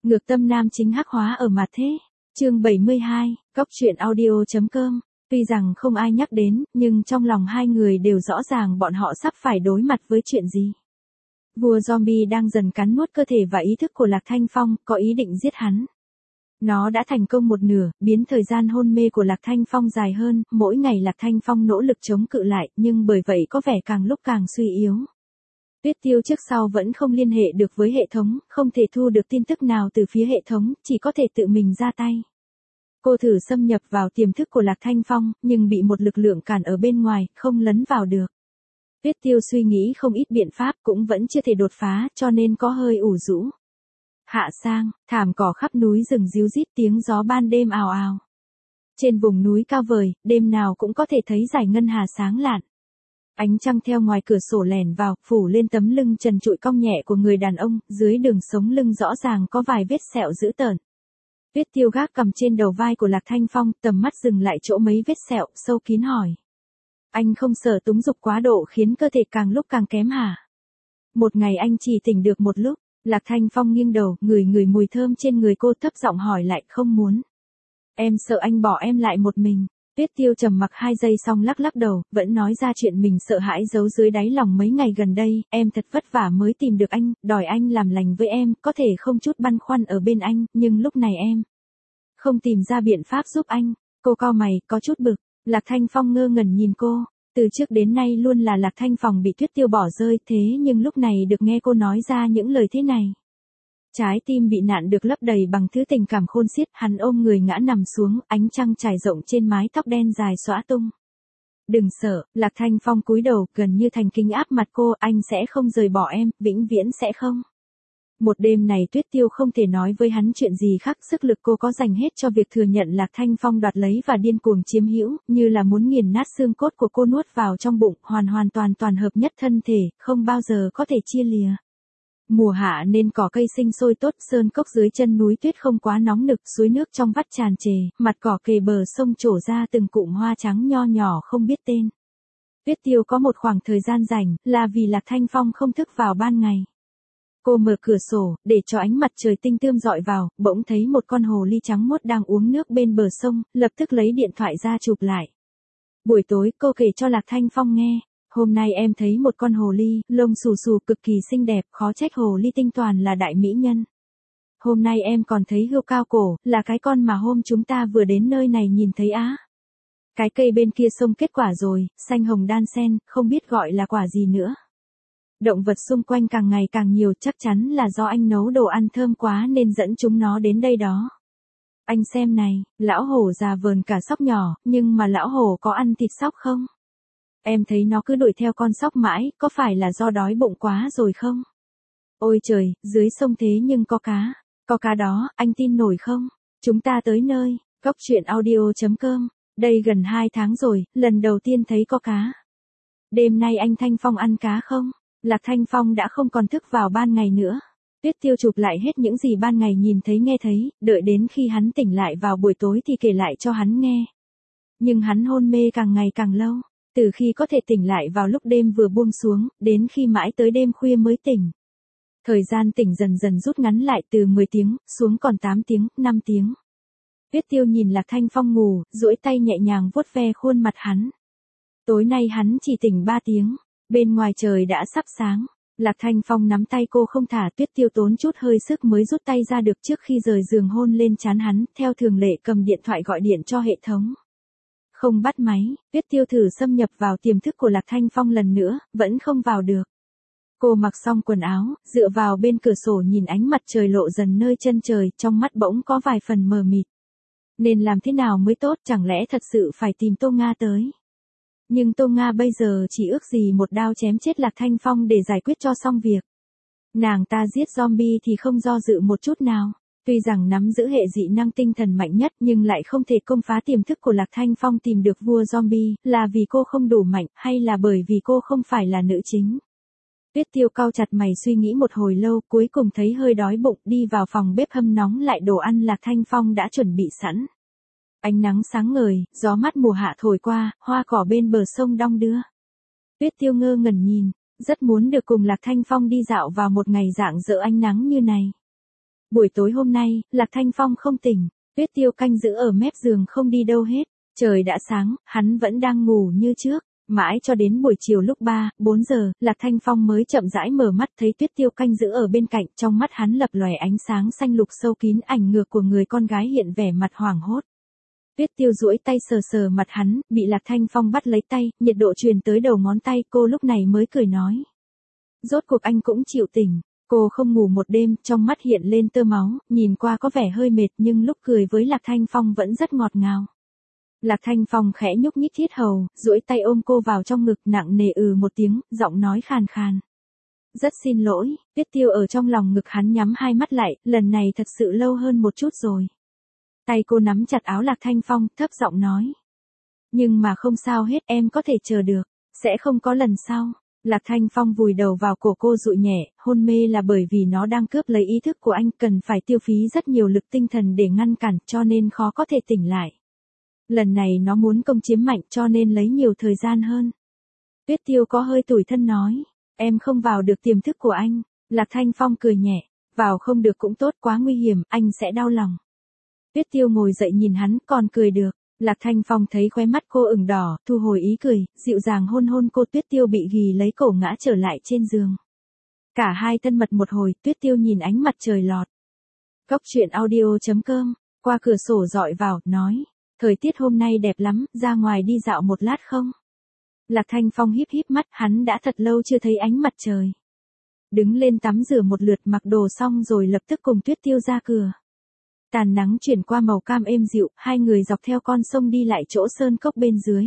Ngược tâm nam chính hắc hóa ở mặt thế. Chương 72, Cóc truyện audio.com. Tuy rằng không ai nhắc đến, nhưng trong lòng hai người đều rõ ràng bọn họ sắp phải đối mặt với chuyện gì. Vua zombie đang dần cắn nuốt cơ thể và ý thức của Lạc Thanh Phong, có ý định giết hắn. Nó đã thành công một nửa, biến thời gian hôn mê của Lạc Thanh Phong dài hơn, mỗi ngày Lạc Thanh Phong nỗ lực chống cự lại, nhưng bởi vậy có vẻ càng lúc càng suy yếu. Tuyết Tiêu trước sau vẫn không liên hệ được với hệ thống, không thể thu được tin tức nào từ phía hệ thống, chỉ có thể tự mình ra tay. Cô thử xâm nhập vào tiềm thức của Lạc Thanh Phong, nhưng bị một lực lượng cản ở bên ngoài, không lấn vào được. Tuyết Tiêu suy nghĩ không ít biện pháp cũng vẫn chưa thể đột phá, cho nên có hơi ủ rũ. Hạ sang, thảm cỏ khắp núi rừng ríu rít, tiếng gió ban đêm ào ào. Trên vùng núi cao vời, đêm nào cũng có thể thấy dải ngân hà sáng lạn. Ánh trăng theo ngoài cửa sổ lẻn vào, phủ lên tấm lưng trần trụi cong nhẹ của người đàn ông, dưới đường sống lưng rõ ràng có vài vết sẹo dữ tợn. Tuyết Tiêu gác cầm trên đầu vai của Lạc Thanh Phong, tầm mắt dừng lại chỗ mấy vết sẹo, sâu kín hỏi. Anh không sợ túng dục quá độ khiến cơ thể càng lúc càng kém hả? Một ngày anh chỉ tỉnh được một lúc. Lạc Thanh Phong nghiêng đầu, ngửi mùi thơm trên người cô, thấp giọng hỏi lại, không muốn. Em sợ anh bỏ em lại một mình. Tuyết Tiêu trầm mặc 2 giây xong lắc đầu, vẫn nói ra chuyện mình sợ hãi giấu dưới đáy lòng mấy ngày gần đây, em thật vất vả mới tìm được anh, đòi anh làm lành với em, có thể không chút băn khoăn ở bên anh, nhưng lúc này em không tìm ra biện pháp giúp anh. Cô cau mày, có chút bực. Lạc Thanh Phong ngơ ngẩn nhìn cô. Từ trước đến nay luôn là Lạc Thanh Phong bị Tuyết Tiêu bỏ rơi, thế nhưng lúc này được nghe cô nói ra những lời thế này. Trái tim bị nạn được lấp đầy bằng thứ tình cảm khôn xiết, hắn ôm người ngã nằm xuống, ánh trăng trải rộng trên mái tóc đen dài xõa tung. Đừng sợ, Lạc Thanh Phong cúi đầu, gần như thành kính áp mặt cô, anh sẽ không rời bỏ em, vĩnh viễn sẽ không. Một đêm này Tuyết Tiêu không thể nói với hắn chuyện gì khác, sức lực cô có dành hết cho việc thừa nhận Lạc Thanh Phong đoạt lấy và điên cuồng chiếm hữu, như là muốn nghiền nát xương cốt của cô nuốt vào trong bụng, hoàn toàn hợp nhất thân thể, không bao giờ có thể chia lìa. Mùa hạ nên cỏ cây sinh sôi tốt, sơn cốc dưới chân núi tuyết không quá nóng nực, suối nước trong vắt tràn trề, mặt cỏ kề bờ sông trổ ra từng cụm hoa trắng nho nhỏ không biết tên. Tuyết Tiêu có một khoảng thời gian rảnh, là vì Lạc Thanh Phong không thức vào ban ngày. Cô mở cửa sổ, để cho ánh mặt trời tinh tươm dọi vào, bỗng thấy một con hồ ly trắng muốt đang uống nước bên bờ sông, lập tức lấy điện thoại ra chụp lại. Buổi tối, cô kể cho Lạc Thanh Phong nghe. Hôm nay em thấy một con hồ ly, lông xù xù cực kỳ xinh đẹp, khó trách hồ ly tinh toàn là đại mỹ nhân. Hôm nay em còn thấy hươu cao cổ, là cái con mà hôm chúng ta vừa đến nơi này nhìn thấy á. Cái cây bên kia sông kết quả rồi, xanh hồng đan xen, không biết gọi là quả gì nữa. Động vật xung quanh càng ngày càng nhiều, chắc chắn là do anh nấu đồ ăn thơm quá nên dẫn chúng nó đến đây đó. Anh xem này, lão hổ già vờn cả sóc nhỏ, nhưng mà lão hổ có ăn thịt sóc không? Em thấy nó cứ đuổi theo con sóc mãi, có phải là do đói bụng quá rồi không? Ôi trời, dưới sông thế nhưng có cá đó, anh tin nổi không? Chúng ta tới nơi, Cóc truyện audio.com, đây gần 2 tháng rồi, lần đầu tiên thấy có cá. Đêm nay anh Thanh Phong ăn cá không? Lạc Thanh Phong đã không còn thức vào ban ngày nữa. Tuyết Tiêu chụp lại hết những gì ban ngày nhìn thấy nghe thấy, đợi đến khi hắn tỉnh lại vào buổi tối thì kể lại cho hắn nghe. Nhưng hắn hôn mê càng ngày càng lâu, từ khi có thể tỉnh lại vào lúc đêm vừa buông xuống, đến khi mãi tới đêm khuya mới tỉnh. Thời gian tỉnh dần dần rút ngắn lại từ 10 tiếng, xuống còn 8 tiếng, 5 tiếng. Tuyết Tiêu nhìn Lạc Thanh Phong ngủ, duỗi tay nhẹ nhàng vuốt ve khuôn mặt hắn. Tối nay hắn chỉ tỉnh 3 tiếng. Bên ngoài trời đã sắp sáng, Lạc Thanh Phong nắm tay cô không thả, Tuyết Tiêu tốn chút hơi sức mới rút tay ra được trước khi rời giường hôn lên trán hắn, theo thường lệ cầm điện thoại gọi điện cho hệ thống. Không bắt máy, Tuyết Tiêu thử xâm nhập vào tiềm thức của Lạc Thanh Phong lần nữa, vẫn không vào được. Cô mặc xong quần áo, dựa vào bên cửa sổ nhìn ánh mặt trời lộ dần nơi chân trời, trong mắt bỗng có vài phần mờ mịt. Nên làm thế nào mới tốt, chẳng lẽ thật sự phải tìm Tô Nga tới? Nhưng Tô Nga bây giờ chỉ ước gì một đao chém chết Lạc Thanh Phong để giải quyết cho xong việc. Nàng ta giết zombie thì không do dự một chút nào. Tuy rằng nắm giữ hệ dị năng tinh thần mạnh nhất nhưng lại không thể công phá tiềm thức của Lạc Thanh Phong tìm được vua zombie, là vì cô không đủ mạnh hay là bởi vì cô không phải là nữ chính. Tuyết Tiêu cau chặt mày suy nghĩ một hồi lâu, cuối cùng thấy hơi đói bụng, đi vào phòng bếp hâm nóng lại đồ ăn Lạc Thanh Phong đã chuẩn bị sẵn. Ánh nắng sáng ngời, gió mát mùa hạ thổi qua, hoa cỏ bên bờ sông đong đưa. Tuyết Tiêu ngơ ngẩn nhìn, rất muốn được cùng Lạc Thanh Phong đi dạo vào một ngày rạng rỡ ánh nắng như này. Buổi tối hôm nay, Lạc Thanh Phong không tỉnh, Tuyết Tiêu canh giữ ở mép giường không đi đâu hết. Trời đã sáng, hắn vẫn đang ngủ như trước. Mãi cho đến buổi chiều lúc 3, 4 giờ, Lạc Thanh Phong mới chậm rãi mở mắt thấy Tuyết Tiêu canh giữ ở bên cạnh, trong mắt hắn lập lòe ánh sáng xanh lục sâu kín, ảnh ngược của người con gái hiện vẻ mặt hoảng hốt. Tuyết Tiêu duỗi tay sờ sờ mặt hắn, bị Lạc Thanh Phong bắt lấy tay, nhiệt độ truyền tới đầu ngón tay, cô lúc này mới cười nói. Rốt cuộc anh cũng chịu tỉnh. Cô không ngủ một đêm, trong mắt hiện lên tơ máu, nhìn qua có vẻ hơi mệt nhưng lúc cười với Lạc Thanh Phong vẫn rất ngọt ngào. Lạc Thanh Phong khẽ nhúc nhích thiết hầu, duỗi tay ôm cô vào trong ngực, nặng nề một tiếng, giọng nói khàn khàn. Rất xin lỗi. Tuyết Tiêu ở trong lòng ngực hắn nhắm hai mắt lại, lần này thật sự lâu hơn một chút rồi. Tay cô nắm chặt áo Lạc Thanh Phong, thấp giọng nói. Nhưng mà không sao hết, em có thể chờ được, sẽ không có lần sau. Lạc Thanh Phong vùi đầu vào cổ cô dụi nhẹ, hôn mê là bởi vì nó đang cướp lấy ý thức của anh, cần phải tiêu phí rất nhiều lực tinh thần để ngăn cản, cho nên khó có thể tỉnh lại. Lần này nó muốn công chiếm mạnh cho nên lấy nhiều thời gian hơn. Tuyết Tiêu có hơi tủi thân nói, em không vào được tiềm thức của anh. Lạc Thanh Phong cười nhẹ, vào không được cũng tốt, quá nguy hiểm, anh sẽ đau lòng. Tuyết Tiêu ngồi dậy nhìn hắn, còn cười được. Lạc Thanh Phong thấy khóe mắt cô ửng đỏ, thu hồi ý cười, dịu dàng hôn hôn cô. Tuyết Tiêu bị ghì lấy cổ ngã trở lại trên giường. Cả hai thân mật một hồi, Tuyết Tiêu nhìn ánh mặt trời lọt. Cốc truyện audio.com, qua cửa sổ dọi vào, nói, thời tiết hôm nay đẹp lắm, ra ngoài đi dạo một lát không? Lạc Thanh Phong híp híp mắt, hắn đã thật lâu chưa thấy ánh mặt trời. Đứng lên tắm rửa một lượt, mặc đồ xong rồi lập tức cùng Tuyết Tiêu ra cửa. Tàn nắng chuyển qua màu cam êm dịu, hai người dọc theo con sông đi lại chỗ sơn cốc bên dưới.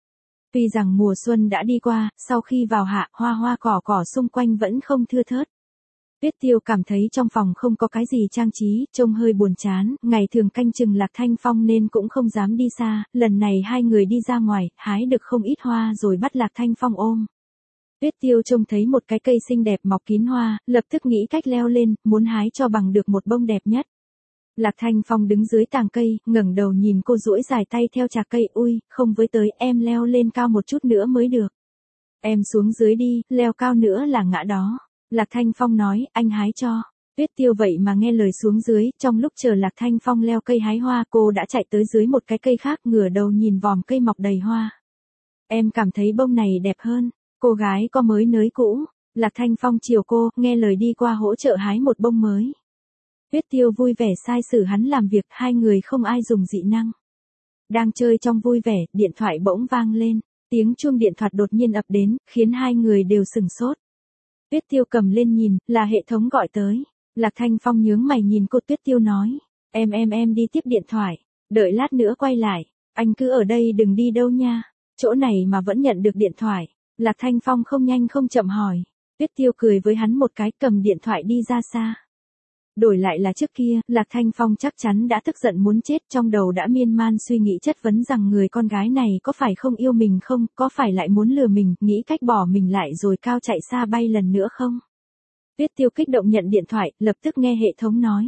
Tuy rằng mùa xuân đã đi qua, sau khi vào hạ, hoa cỏ xung quanh vẫn không thưa thớt. Tuyết Tiêu cảm thấy trong phòng không có cái gì trang trí, trông hơi buồn chán, ngày thường canh chừng Lạc Thanh Phong nên cũng không dám đi xa, lần này hai người đi ra ngoài, hái được không ít hoa rồi bắt Lạc Thanh Phong ôm. Tuyết Tiêu trông thấy một cái cây xinh đẹp mọc kín hoa, lập tức nghĩ cách leo lên, muốn hái cho bằng được một bông đẹp nhất. Lạc Thanh Phong đứng dưới tàng cây, ngẩng đầu nhìn cô duỗi dài tay theo chạc cây, ui, không với tới, em leo lên cao một chút nữa mới được. Em xuống dưới đi, leo cao nữa là ngã đó. Lạc Thanh Phong nói, anh hái cho. Tuyết Tiêu vậy mà nghe lời xuống dưới, trong lúc chờ Lạc Thanh Phong leo cây hái hoa, cô đã chạy tới dưới một cái cây khác, ngửa đầu nhìn vòm cây mọc đầy hoa. Em cảm thấy bông này đẹp hơn. Cô gái có mới nới cũ. Lạc Thanh Phong chiều cô, nghe lời đi qua hỗ trợ hái một bông mới. Tuyết Tiêu vui vẻ sai sử hắn làm việc, hai người không ai dùng dị năng. Đang chơi trong vui vẻ, điện thoại bỗng vang lên, tiếng chuông điện thoại đột nhiên ập đến, khiến hai người đều sửng sốt. Tuyết Tiêu cầm lên nhìn, là hệ thống gọi tới. Lạc Thanh Phong nhướng mày nhìn cô. Tuyết Tiêu nói, em đi tiếp điện thoại, đợi lát nữa quay lại, anh cứ ở đây đừng đi đâu nha, chỗ này mà vẫn nhận được điện thoại. Lạc Thanh Phong không nhanh không chậm hỏi. Tuyết Tiêu cười với hắn một cái, cầm điện thoại đi ra xa. Đổi lại là trước kia, Lạc Thanh Phong chắc chắn đã tức giận muốn chết, trong đầu đã miên man suy nghĩ chất vấn rằng người con gái này có phải không yêu mình không, có phải lại muốn lừa mình, nghĩ cách bỏ mình lại rồi cao chạy xa bay lần nữa không. Tuyết Tiêu kích động nhận điện thoại, lập tức nghe hệ thống nói.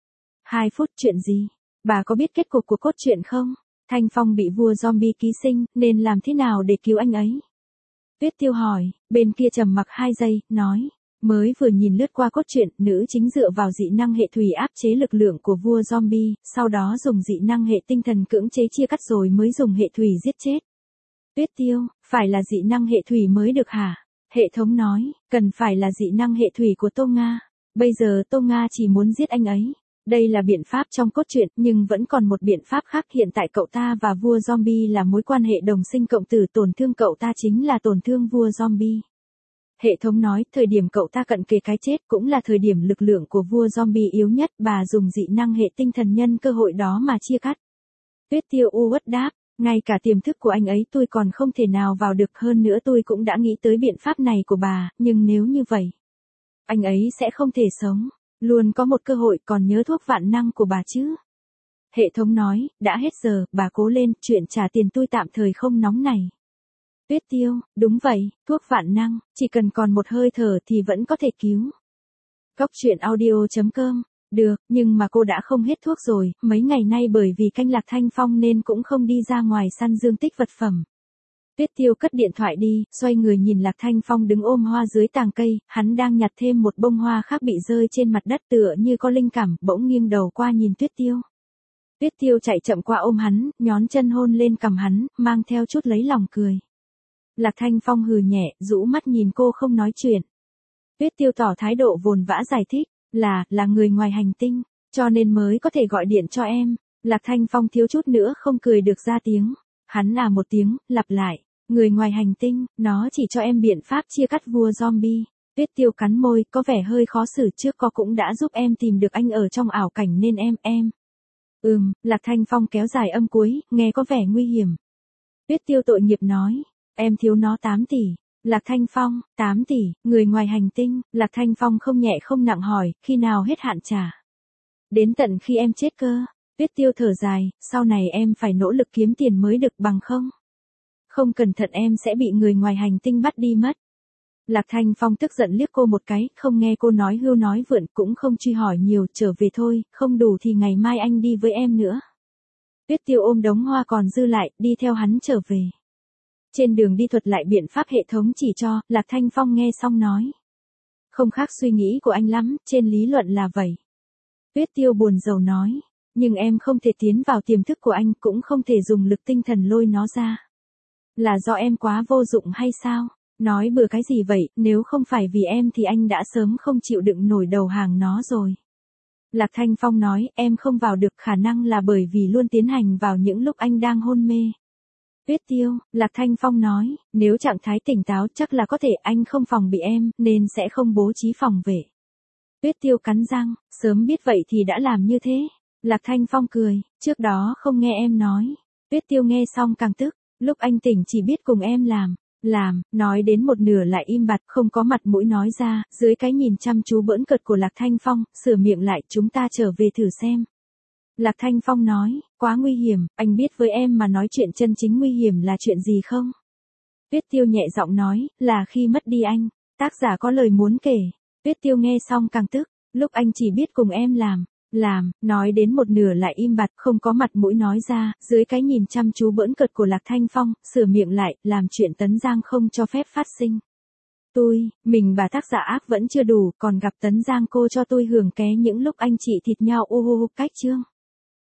2 phút, chuyện gì? Bà có biết kết cục của cốt truyện không? Thanh Phong bị vua zombie ký sinh, nên làm thế nào để cứu anh ấy? Tuyết Tiêu hỏi, bên kia trầm mặc 2 giây, nói. Mới vừa nhìn lướt qua cốt truyện, nữ chính dựa vào dị năng hệ thủy áp chế lực lượng của vua zombie, sau đó dùng dị năng hệ tinh thần cưỡng chế chia cắt rồi mới dùng hệ thủy giết chết. Tuyết Tiêu, phải là dị năng hệ thủy mới được hả? Hệ thống nói, cần phải là dị năng hệ thủy của Tô Nga. Bây giờ Tô Nga chỉ muốn giết anh ấy. Đây là biện pháp trong cốt truyện, nhưng vẫn còn một biện pháp khác. Hiện tại cậu ta và vua zombie là mối quan hệ đồng sinh cộng tử, tổn thương cậu ta chính là tổn thương vua zombie. Hệ thống nói, thời điểm cậu ta cận kề cái chết cũng là thời điểm lực lượng của vua zombie yếu nhất, bà dùng dị năng hệ tinh thần nhân cơ hội đó mà chia cắt. Tuyết Tiêu uất đáp, ngay cả tiềm thức của anh ấy tôi còn không thể nào vào được, hơn nữa tôi cũng đã nghĩ tới biện pháp này của bà, nhưng nếu như vậy, anh ấy sẽ không thể sống, luôn có một cơ hội, còn nhớ thuốc vạn năng của bà chứ. Hệ thống nói, đã hết giờ, bà cố lên, chuyện trả tiền tôi tạm thời không nóng này. Tuyết Tiêu, đúng vậy, thuốc vạn năng, chỉ cần còn một hơi thở thì vẫn có thể cứu. Cốc truyện audio.com, được, nhưng mà cô đã không hết thuốc rồi, mấy ngày nay bởi vì canh Lạc Thanh Phong nên cũng không đi ra ngoài săn dương tích vật phẩm. Tuyết Tiêu cất điện thoại đi, xoay người nhìn Lạc Thanh Phong đứng ôm hoa dưới tàng cây, hắn đang nhặt thêm một bông hoa khác bị rơi trên mặt đất tựa như có linh cảm, bỗng nghiêng đầu qua nhìn Tuyết Tiêu. Tuyết Tiêu chạy chậm qua ôm hắn, nhón chân hôn lên cằm hắn, mang theo chút lấy lòng cười. Lạc Thanh Phong hừ nhẹ, rũ mắt nhìn cô không nói chuyện. Tuyết Tiêu tỏ thái độ vồn vã giải thích, là người ngoài hành tinh, cho nên mới có thể gọi điện cho em. Lạc Thanh Phong thiếu chút nữa không cười được ra tiếng. Hắn một tiếng, lặp lại, người ngoài hành tinh, nó chỉ cho em biện pháp chia cắt vua zombie. Tuyết Tiêu cắn môi, có vẻ hơi khó xử, trước có cũng đã giúp em tìm được anh ở trong ảo cảnh nên em. Lạc Thanh Phong kéo dài âm cuối, nghe có vẻ nguy hiểm. Tuyết Tiêu tội nghiệp nói, em thiếu nó 8 tỷ. Lạc Thanh Phong, 8 tỷ, người ngoài hành tinh, Lạc Thanh Phong không nhẹ không nặng hỏi, khi nào hết hạn trả? Đến tận khi em chết cơ. Tuyết Tiêu thở dài, sau này em phải nỗ lực kiếm tiền mới được, bằng không. Không cẩn thận em sẽ bị người ngoài hành tinh bắt đi mất. Lạc Thanh Phong tức giận liếc cô một cái, không nghe cô nói hưu nói vượn, cũng không truy hỏi nhiều, trở về thôi, không đủ thì ngày mai anh đi với em nữa. Tuyết Tiêu ôm đống hoa còn dư lại, đi theo hắn trở về. Trên đường đi thuật lại biện pháp hệ thống chỉ cho, Lạc Thanh Phong nghe xong nói. Không khác suy nghĩ của anh lắm, trên lý luận là vậy. Tuyết Tiêu buồn rầu nói, nhưng em không thể tiến vào tiềm thức của anh, cũng không thể dùng lực tinh thần lôi nó ra. Là do em quá vô dụng hay sao? Nói bừa cái gì vậy, nếu không phải vì em thì anh đã sớm không chịu đựng nổi đầu hàng nó rồi. Lạc Thanh Phong nói, em không vào được, khả năng là bởi vì luôn tiến hành vào những lúc anh đang hôn mê. Tuyết Tiêu, Lạc Thanh Phong nói, nếu trạng thái tỉnh táo chắc là có thể, anh không phòng bị em, nên sẽ không bố trí phòng vệ. Tuyết Tiêu cắn răng, sớm biết vậy thì đã làm như thế. Lạc Thanh Phong cười, trước đó không nghe em nói. Tuyết Tiêu nghe xong càng tức, lúc anh tỉnh chỉ biết cùng em làm, nói đến một nửa lại im bặt, không có mặt mũi nói ra, dưới cái nhìn chăm chú bỡn cợt của Lạc Thanh Phong, sửa miệng lại, chúng ta trở về thử xem. Lạc Thanh Phong nói, quá nguy hiểm, anh biết với em mà nói chuyện chân chính nguy hiểm là chuyện gì không? Tuyết Tiêu nhẹ giọng nói, là khi mất đi anh. Tác giả có lời muốn kể. Tuyết Tiêu nghe xong càng tức, lúc anh chỉ biết cùng em làm, nói đến một nửa lại im bặt, không có mặt mũi nói ra, dưới cái nhìn chăm chú bỡn cợt của Lạc Thanh Phong, sửa miệng lại, làm chuyện Tấn Giang không cho phép phát sinh. Mình bà tác giả ác vẫn chưa đủ, còn gặp Tấn Giang cô cho tôi hưởng ké những lúc anh chị thịt nhau cách chương.